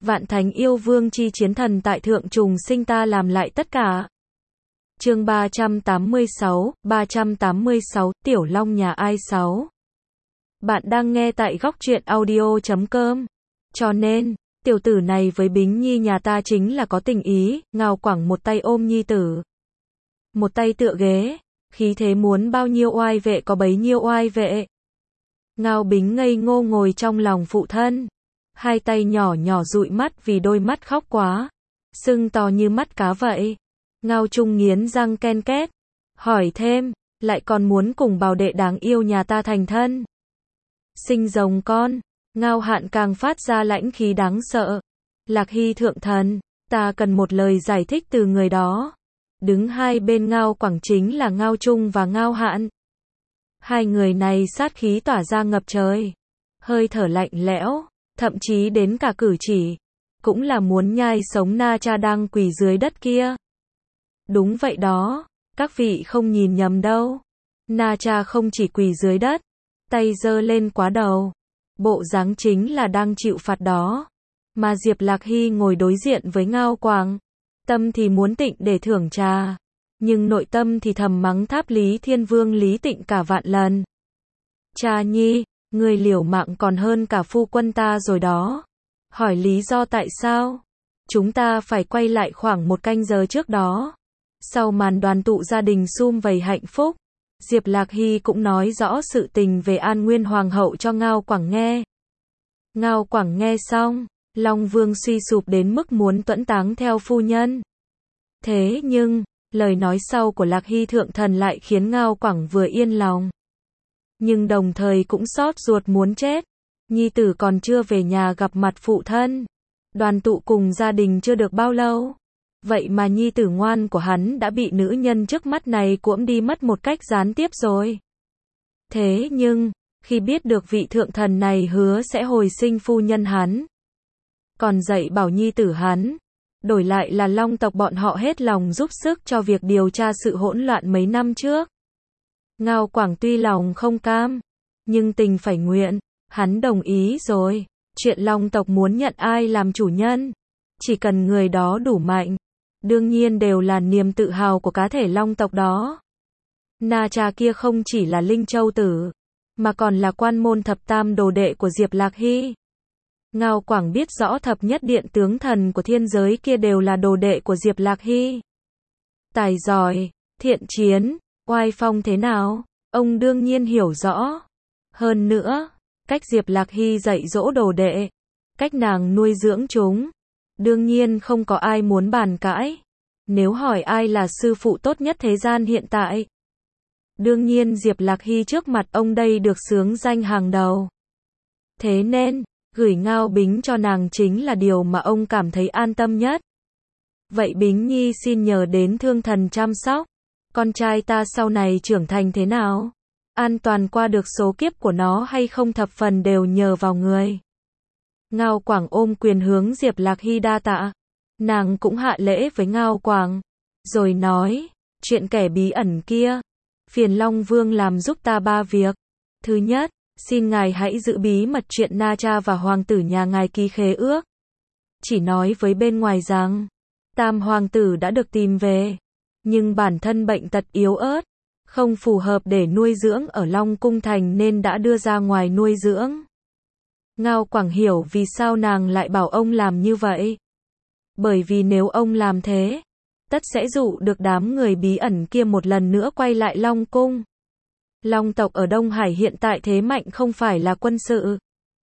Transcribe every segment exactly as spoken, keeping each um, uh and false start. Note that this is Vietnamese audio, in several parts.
Vạn thánh yêu vương chi chiến thần tại thượng trùng sinh ta làm lại tất cả. Chương ba trăm tám mươi sáu, ba trăm tám mươi sáu, Tiểu Long nhà ai sáu. Bạn đang nghe tại góc truyện audio chấm com. Cho nên, tiểu tử này với Bính Nhi nhà ta chính là có tình ý, Ngao Quảng một tay ôm nhi tử, một tay tựa ghế, khí thế muốn bao nhiêu oai vệ có bấy nhiêu oai vệ. Ngao Bính ngây ngô ngồi trong lòng phụ thân, hai tay nhỏ nhỏ dụi mắt vì đôi mắt khóc quá, sưng to như mắt cá vậy. Ngao Trung nghiến răng ken két, hỏi thêm, lại còn muốn cùng bảo đệ đáng yêu nhà ta thành thân, sinh rồng con. Ngao Hạn càng phát ra lãnh khí đáng sợ. Lạc Hy thượng thần, ta cần một lời giải thích từ người đó. Đứng hai bên Ngao Quảng chính là Ngao Trung và Ngao Hạn. Hai người này sát khí tỏa ra ngập trời, hơi thở lạnh lẽo, thậm chí đến cả cử chỉ, cũng là muốn nhai sống Na Cha đang quỳ dưới đất kia. Đúng vậy đó, các vị không nhìn nhầm đâu. Na Cha không chỉ quỳ dưới đất, tay giơ lên quá đầu, bộ dáng chính là đang chịu phạt đó. Mà Diệp Lạc Hy ngồi đối diện với Ngao Quảng, tâm thì muốn Tịnh để thưởng trà, nhưng nội tâm thì thầm mắng tháp Lý Thiên Vương Lý Tịnh cả vạn lần. Cha nhi, người liều mạng còn hơn cả phu quân ta rồi đó. Hỏi lý do tại sao? Chúng ta phải quay lại khoảng một canh giờ trước đó. Sau màn đoàn tụ gia đình sum vầy hạnh phúc, Diệp Lạc Hy cũng nói rõ sự tình về An Nguyên Hoàng hậu cho Ngao Quảng nghe. Ngao Quảng nghe xong, Long Vương suy sụp đến mức muốn tuẫn táng theo phu nhân. Thế nhưng, lời nói sau của Lạc Hy thượng thần lại khiến Ngao Quảng vừa yên lòng, nhưng đồng thời cũng xót ruột muốn chết. Nhi tử còn chưa về nhà gặp mặt phụ thân, đoàn tụ cùng gia đình chưa được bao lâu, vậy mà nhi tử ngoan của hắn đã bị nữ nhân trước mắt này cuỗm đi mất một cách gián tiếp rồi. Thế nhưng, khi biết được vị thượng thần này hứa sẽ hồi sinh phu nhân hắn, còn dạy bảo nhi tử hắn, đổi lại là Long tộc bọn họ hết lòng giúp sức cho việc điều tra sự hỗn loạn mấy năm trước. Ngao Quảng tuy lòng không cam, nhưng tình phải nguyện, hắn đồng ý rồi. Chuyện Long tộc muốn nhận ai làm chủ nhân, chỉ cần người đó đủ mạnh, đương nhiên đều là niềm tự hào của cá thể Long tộc đó. Na Cha kia không chỉ là Linh Châu tử, mà còn là quan môn thập tam đồ đệ của Diệp Lạc Hy. Ngao Quảng biết rõ thập nhất điện tướng thần của thiên giới kia đều là đồ đệ của Diệp Lạc Hy. Tài giỏi, thiện chiến, oai phong thế nào, ông đương nhiên hiểu rõ. Hơn nữa, cách Diệp Lạc Hy dạy dỗ đồ đệ, cách nàng nuôi dưỡng chúng, đương nhiên không có ai muốn bàn cãi. Nếu hỏi ai là sư phụ tốt nhất thế gian hiện tại, đương nhiên Diệp Lạc Hy trước mặt ông đây được xướng danh hàng đầu. Thế nên, gửi Ngao Bính cho nàng chính là điều mà ông cảm thấy an tâm nhất. Vậy Bính Nhi xin nhờ đến thương thần chăm sóc, con trai ta sau này trưởng thành thế nào, an toàn qua được số kiếp của nó hay không thập phần đều nhờ vào người. Ngao Quảng ôm quyền hướng Diệp Lạc Hy đa tạ. Nàng cũng hạ lễ với Ngao Quảng, rồi nói, chuyện kẻ bí ẩn kia, phiền Long Vương làm giúp ta ba việc. Thứ nhất, xin ngài hãy giữ bí mật chuyện Na Cha và hoàng tử nhà ngài ký khế ước. Chỉ nói với bên ngoài rằng, tam hoàng tử đã được tìm về, nhưng bản thân bệnh tật yếu ớt, không phù hợp để nuôi dưỡng ở Long Cung Thành nên đã đưa ra ngoài nuôi dưỡng. Ngao Quảng hiểu vì sao nàng lại bảo ông làm như vậy. Bởi vì nếu ông làm thế, tất sẽ dụ được đám người bí ẩn kia một lần nữa quay lại Long Cung. Long tộc ở Đông Hải hiện tại thế mạnh không phải là quân sự,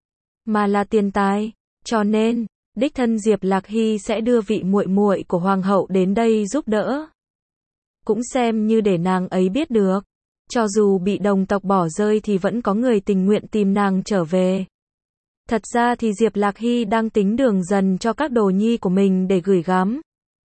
mà là tiền tài, cho nên, đích thân Diệp Lạc Hy sẽ đưa vị muội muội của hoàng hậu đến đây giúp đỡ. Cũng xem như để nàng ấy biết được, cho dù bị đồng tộc bỏ rơi thì vẫn có người tình nguyện tìm nàng trở về. Thật ra thì Diệp Lạc Hy đang tính đường dần cho các đồ nhi của mình để gửi gắm.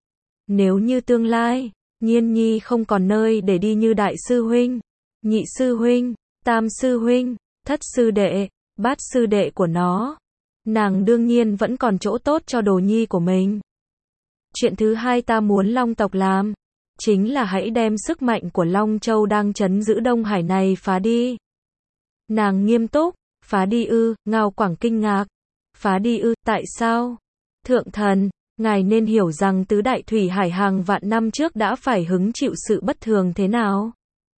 Nếu như tương lai, Nhiên Nhi không còn nơi để đi như đại sư huynh, nhị sư huynh, tam sư huynh, thất sư đệ, bát sư đệ của nó, nàng đương nhiên vẫn còn chỗ tốt cho đồ nhi của mình. Chuyện thứ hai ta muốn Long tộc làm, chính là hãy đem sức mạnh của Long Châu đang trấn giữ Đông Hải này phá đi. Nàng nghiêm túc, phá đi ư, Ngao Quảng kinh ngạc. Phá đi ư, tại sao? Thượng thần, ngài nên hiểu rằng tứ đại thủy hải hàng vạn năm trước đã phải hứng chịu sự bất thường thế nào.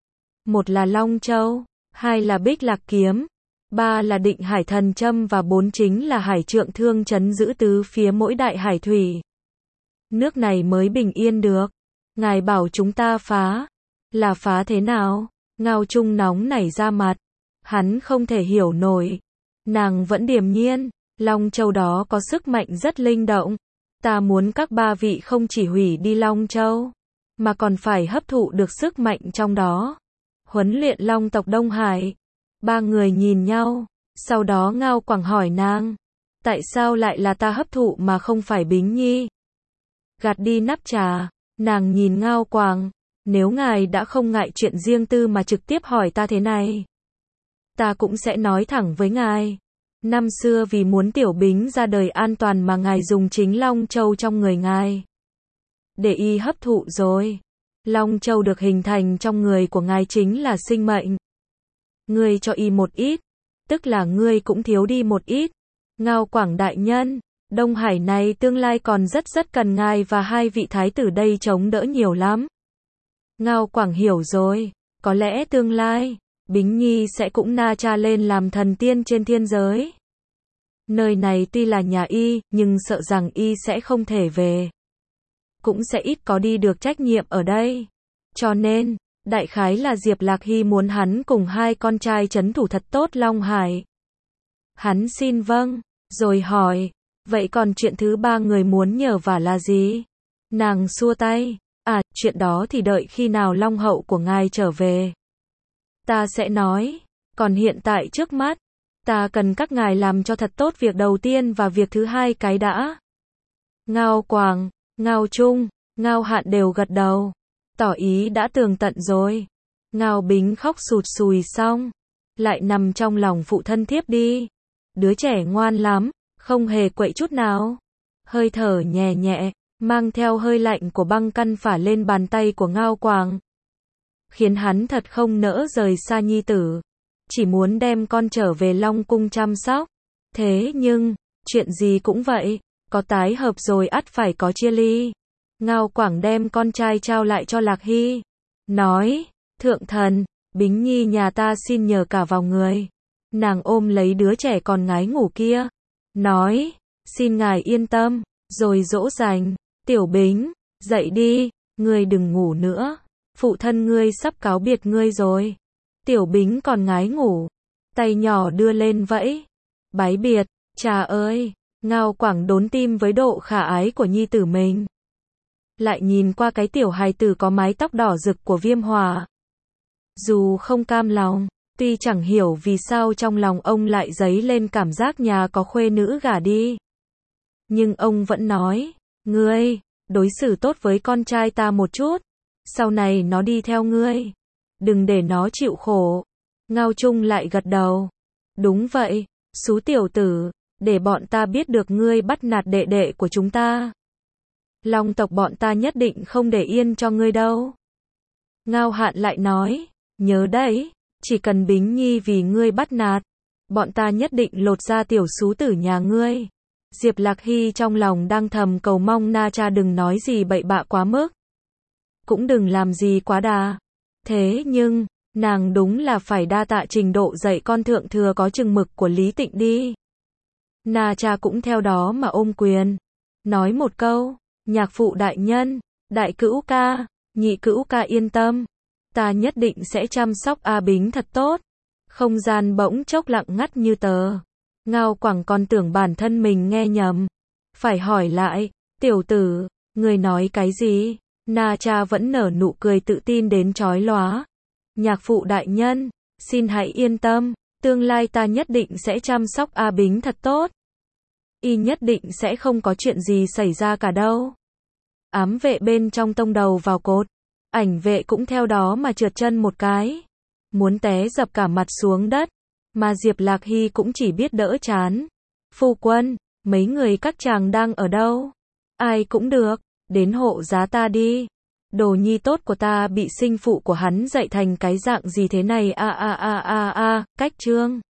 Một là Long Châu, hai là Bích Lạc Kiếm, ba là Định Hải Thần Châm và bốn chính là Hải Trượng Thương trấn giữ tứ phía mỗi đại hải thủy. Nước này mới bình yên được. Ngài bảo chúng ta phá. Là phá thế nào? Ngao Trung nóng nảy ra mặt. Hắn không thể hiểu nổi. Nàng vẫn điềm nhiên. Long Châu đó có sức mạnh rất linh động. Ta muốn các ba vị không chỉ hủy đi Long Châu, mà còn phải hấp thụ được sức mạnh trong đó. Huấn luyện Long tộc Đông Hải. Ba người nhìn nhau. Sau đó Ngao Quảng hỏi nàng. Tại sao lại là ta hấp thụ mà không phải Bính Nhi? Gạt đi nắp trà. Nàng nhìn Ngao Quảng. Nếu ngài đã không ngại chuyện riêng tư mà trực tiếp hỏi ta thế này, ta cũng sẽ nói thẳng với ngài. Năm xưa vì muốn Tiểu Bính ra đời an toàn mà ngài dùng chính Long Châu trong người ngài, để y hấp thụ rồi. Long Châu được hình thành trong người của ngài chính là sinh mệnh. Ngươi cho y một ít, tức là ngươi cũng thiếu đi một ít. Ngao Quảng đại nhân, Đông Hải này tương lai còn rất rất cần ngài và hai vị thái tử đây chống đỡ nhiều lắm. Ngao Quảng hiểu rồi, có lẽ tương lai, Bính Nhi sẽ cũng na cha lên làm thần tiên trên thiên giới. Nơi này tuy là nhà y, nhưng sợ rằng y sẽ không thể về. Cũng sẽ ít có đi được trách nhiệm ở đây. Cho nên, đại khái là Diệp Lạc Hy muốn hắn cùng hai con trai trấn thủ thật tốt Long Hải. Hắn xin vâng, rồi hỏi, vậy còn chuyện thứ ba người muốn nhờ vả là gì? Nàng xua tay. À, chuyện đó thì đợi khi nào Long hậu của ngài trở về, ta sẽ nói. Còn hiện tại trước mắt, ta cần các ngài làm cho thật tốt việc đầu tiên và việc thứ hai cái đã. Ngao Quảng, Ngao Trung, Ngao Hạn đều gật đầu, tỏ ý đã tường tận rồi. Ngao Bính khóc sụt sùi xong, lại nằm trong lòng phụ thân thiếp đi. Đứa trẻ ngoan lắm, không hề quậy chút nào. Hơi thở nhẹ nhẹ, mang theo hơi lạnh của băng căn phả lên bàn tay của Ngao Quảng, khiến hắn thật không nỡ rời xa nhi tử, chỉ muốn đem con trở về Long cung chăm sóc. Thế nhưng, chuyện gì cũng vậy, có tái hợp rồi ắt phải có chia ly. Ngao Quảng đem con trai trao lại cho Lạc Hy, nói, thượng thần, Bính Nhi nhà ta xin nhờ cả vào người. Nàng ôm lấy đứa trẻ còn ngái ngủ kia, nói, xin ngài yên tâm, rồi dỗ dành. Tiểu Bính, dậy đi, ngươi đừng ngủ nữa, phụ thân ngươi sắp cáo biệt ngươi rồi. Tiểu Bính còn ngái ngủ, tay nhỏ đưa lên vẫy, bái biệt. Cha ơi, Ngao Quảng đốn tim với độ khả ái của nhi tử mình. Lại nhìn qua cái tiểu hài tử có mái tóc đỏ rực của Viêm Hỏa. Dù không cam lòng, tuy chẳng hiểu vì sao trong lòng ông lại dấy lên cảm giác nhà có khuê nữ gả đi, nhưng ông vẫn nói, ngươi, đối xử tốt với con trai ta một chút, sau này nó đi theo ngươi, đừng để nó chịu khổ. Ngao Trung lại gật đầu, đúng vậy, xú tiểu tử, để bọn ta biết được ngươi bắt nạt đệ đệ của chúng ta. Long tộc bọn ta nhất định không để yên cho ngươi đâu. Ngao Hạn lại nói, nhớ đấy, chỉ cần Bính Nhi vì ngươi bắt nạt, bọn ta nhất định lột ra tiểu xú tử nhà ngươi. Diệp Lạc Hy trong lòng đang thầm cầu mong na cha đừng nói gì bậy bạ quá mức, cũng đừng làm gì quá đà. Thế nhưng, nàng đúng là phải đa tạ trình độ dạy con thượng thừa có chừng mực của Lý Tịnh đi. Na cha cũng theo đó mà ôm quyền, nói một câu, nhạc phụ đại nhân, đại cữu ca, nhị cữu ca yên tâm, ta nhất định sẽ chăm sóc A Bính thật tốt. Không gian bỗng chốc lặng ngắt như tờ. Ngao Quảng còn tưởng bản thân mình nghe nhầm, phải hỏi lại, tiểu tử, người nói cái gì? Na cha vẫn nở nụ cười tự tin đến chói lóa. Nhạc phụ đại nhân, xin hãy yên tâm, tương lai ta nhất định sẽ chăm sóc A Bính thật tốt. Y nhất định sẽ không có chuyện gì xảy ra cả đâu. Ám vệ bên trong tông đầu vào cột, ảnh vệ cũng theo đó mà trượt chân một cái, muốn té dập cả mặt xuống đất, mà Diệp Lạc Hy cũng chỉ biết đỡ chán. Phu quân, mấy người các chàng đang ở đâu? Ai cũng được, đến hộ giá ta đi. Đồ nhi tốt của ta bị sinh phụ của hắn dạy thành cái dạng gì thế này a a a a a, cách chương.